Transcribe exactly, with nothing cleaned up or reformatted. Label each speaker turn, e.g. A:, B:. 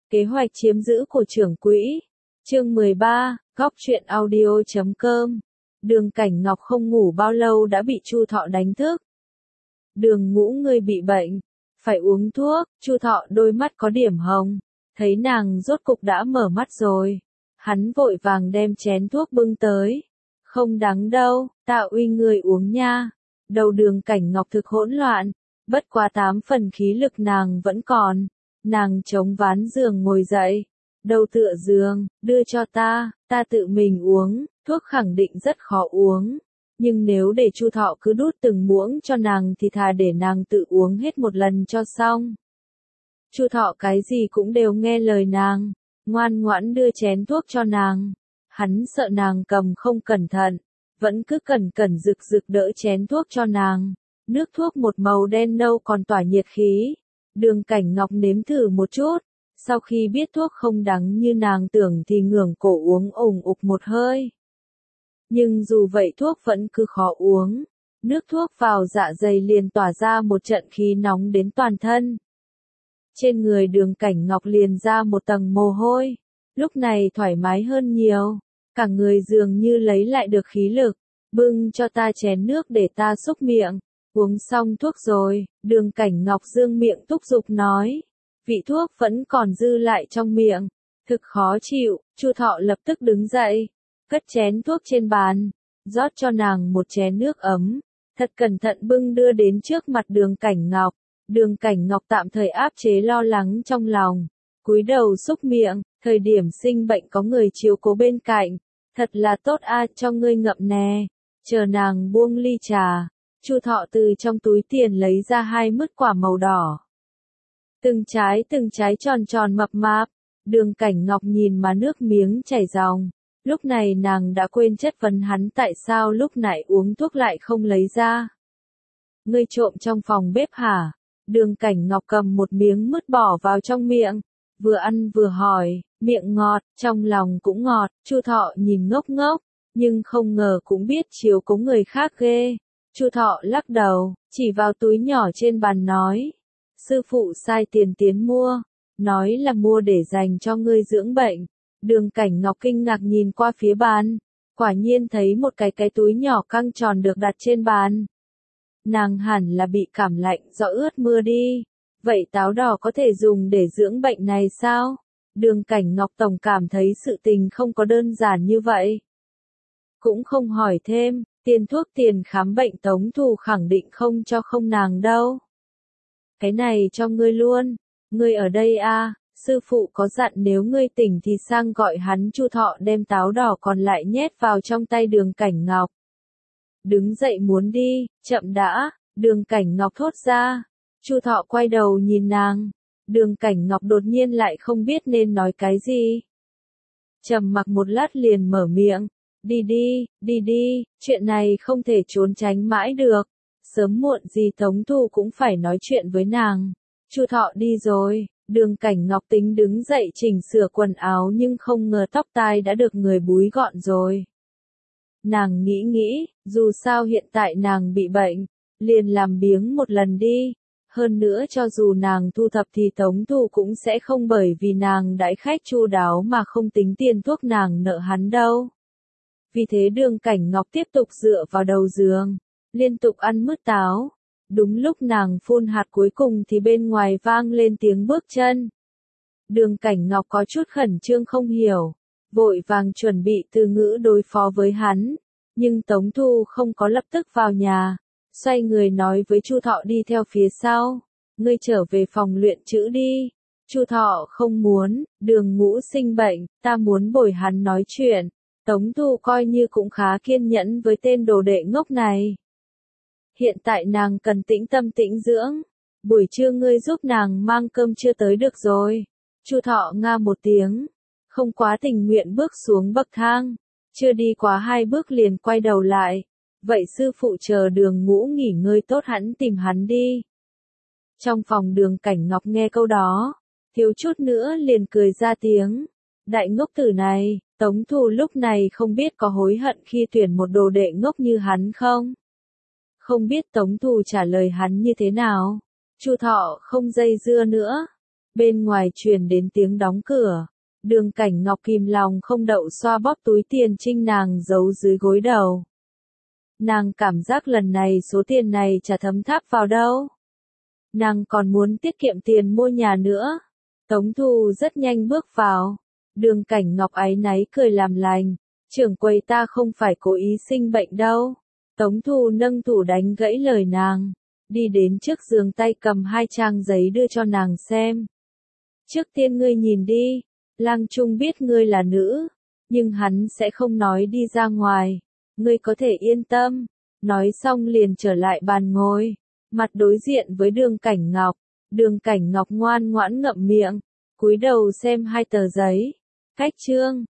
A: Kế hoạch chiếm giữ của trưởng quỹ. Chương mười ba, góc truyện audio chấm com. Đường Cảnh Ngọc không ngủ bao lâu đã bị Chu Thọ đánh thức. Đường Ngũ, ngươi bị bệnh, phải uống thuốc. Chu Thọ đôi mắt có điểm hồng, thấy nàng rốt cục đã mở mắt rồi. Hắn vội vàng đem chén thuốc bưng tới. Không đáng đâu, Tạ Uy ngươi uống nha. Đầu Đường Cảnh Ngọc thực hỗn loạn, bất quá tám phần khí lực nàng vẫn còn. Nàng chống ván giường ngồi dậy, đầu tựa giường, đưa cho ta, ta tự mình uống, thuốc khẳng định rất khó uống. Nhưng nếu để Chu Thọ cứ đút từng muỗng cho nàng thì thà để nàng tự uống hết một lần cho xong. Chu Thọ cái gì cũng đều nghe lời nàng, ngoan ngoãn đưa chén thuốc cho nàng. Hắn sợ nàng cầm không cẩn thận, vẫn cứ cẩn cẩn rực rực đỡ chén thuốc cho nàng. Nước thuốc một màu đen nâu còn tỏa nhiệt khí. Đường Cảnh Ngọc nếm thử một chút, sau khi biết thuốc không đắng như nàng tưởng thì ngưỡng cổ uống ủng ục một hơi. Nhưng dù vậy thuốc vẫn cứ khó uống, nước thuốc vào dạ dày liền tỏa ra một trận khí nóng đến toàn thân. Trên người Đường Cảnh Ngọc liền ra một tầng mồ hôi, lúc này thoải mái hơn nhiều, cả người dường như lấy lại được khí lực. Bưng cho ta chén nước để ta xúc miệng. Uống xong thuốc rồi, Đường Cảnh Ngọc dương miệng thúc giục nói. Vị thuốc vẫn còn dư lại trong miệng, thực khó chịu. Chu Thọ lập tức đứng dậy, cất chén thuốc trên bàn, rót cho nàng một chén nước ấm, thật cẩn thận bưng đưa đến trước mặt Đường Cảnh Ngọc. Đường Cảnh Ngọc tạm thời áp chế lo lắng trong lòng, cúi đầu xúc miệng. Thời điểm sinh bệnh có người chiếu cố bên cạnh, thật là tốt a, cho ngươi ngậm nè. Chờ nàng buông ly trà, Chu Thọ từ trong túi tiền lấy ra hai mứt quả màu đỏ. Từng trái từng trái tròn tròn mập mạp. Đường Cảnh Ngọc nhìn mà nước miếng chảy ròng. Lúc này nàng đã quên chất vấn hắn tại sao lúc nãy uống thuốc lại không lấy ra. Ngươi trộm trong phòng bếp hả? Đường Cảnh Ngọc cầm một miếng mứt bỏ vào trong miệng, vừa ăn vừa hỏi, miệng ngọt, trong lòng cũng ngọt. Chu Thọ nhìn ngốc ngốc, nhưng không ngờ cũng biết chiếu cố người khác ghê. Chu Thọ lắc đầu, chỉ vào túi nhỏ trên bàn nói, sư phụ sai tiền tiến mua, nói là mua để dành cho ngươi dưỡng bệnh. Đường Cảnh Ngọc kinh ngạc nhìn qua phía bàn, quả nhiên thấy một cái cái túi nhỏ căng tròn được đặt trên bàn. Nàng hẳn là bị cảm lạnh do ướt mưa đi, vậy táo đỏ có thể dùng để dưỡng bệnh này sao? Đường Cảnh Ngọc tổng cảm thấy sự tình không có đơn giản như vậy. Cũng không hỏi thêm. Tiền thuốc tiền khám bệnh Tống Thù khẳng định không cho không nàng đâu. Cái này cho ngươi luôn, ngươi ở đây a, sư phụ có dặn nếu ngươi tỉnh thì sang gọi hắn. Chu Thọ đem táo đỏ còn lại nhét vào trong tay Đường Cảnh Ngọc. Đứng dậy muốn đi, chậm đã, Đường Cảnh Ngọc thốt ra. Chu Thọ quay đầu nhìn nàng, Đường Cảnh Ngọc đột nhiên lại không biết nên nói cái gì. Trầm mặc một lát liền mở miệng. Đi đi, đi đi, chuyện này không thể trốn tránh mãi được. Sớm muộn gì Tống Thù cũng phải nói chuyện với nàng. Chu Thọ đi rồi, Đường Cảnh Ngọc tính đứng dậy chỉnh sửa quần áo nhưng không ngờ tóc tai đã được người búi gọn rồi. Nàng nghĩ nghĩ, dù sao hiện tại nàng bị bệnh, liền làm biếng một lần đi. Hơn nữa cho dù nàng thu thập thì Tống Thù cũng sẽ không bởi vì nàng đãi khách chu đáo mà không tính tiền thuốc nàng nợ hắn đâu. Vì thế Đường Cảnh Ngọc tiếp tục dựa vào đầu giường, liên tục ăn mứt táo. Đúng lúc nàng phun hạt cuối cùng thì bên ngoài vang lên tiếng bước chân. Đường Cảnh Ngọc có chút khẩn trương không hiểu, vội vàng chuẩn bị từ ngữ đối phó với hắn. Nhưng Tống Thù không có lập tức vào nhà, xoay người nói với Chu Thọ đi theo phía sau. Ngươi trở về phòng luyện chữ đi. Chu Thọ không muốn, Đường Ngũ sinh bệnh, ta muốn bồi hắn nói chuyện. Tống Thù coi như cũng khá kiên nhẫn với tên đồ đệ ngốc này. Hiện tại nàng cần tĩnh tâm tĩnh dưỡng. Buổi trưa ngươi giúp nàng mang cơm trưa tới được rồi. Chu Thọ nga một tiếng, không quá tình nguyện bước xuống bậc thang. Chưa đi quá hai bước liền quay đầu lại. Vậy sư phụ chờ Đường Ngũ nghỉ ngơi tốt hẳn tìm hắn đi. Trong phòng Đường Cảnh Ngọc nghe câu đó, thiếu chút nữa liền cười ra tiếng. Đại ngốc tử này. Tống Thù lúc này không biết có hối hận khi tuyển một đồ đệ ngốc như hắn không? Không biết Tống Thù trả lời hắn như thế nào? Chu Thọ không dây dưa nữa, Bên ngoài truyền đến tiếng đóng cửa. Đường Cảnh Ngọc kìm lòng không đậu xoa bóp túi tiền trinh nàng giấu dưới gối đầu. Nàng cảm giác lần này số tiền này chả thấm tháp vào đâu. Nàng còn muốn tiết kiệm tiền mua nhà nữa. Tống Thu rất nhanh bước vào. Đường Cảnh Ngọc áy náy cười làm lành. Trưởng quầy ta không phải cố ý sinh bệnh đâu. Tống Thu nâng thủ đánh gãy lời nàng. Đi đến trước giường tay cầm hai trang giấy đưa cho nàng xem. Trước tiên ngươi nhìn đi. Lang Trung biết ngươi là nữ. Nhưng hắn sẽ không nói đi ra ngoài. Ngươi có thể yên tâm. Nói xong liền trở lại bàn ngồi. Mặt đối diện với Đường Cảnh Ngọc. Đường Cảnh Ngọc ngoan ngoãn ngậm miệng. Cúi đầu xem hai tờ giấy. Cách chương.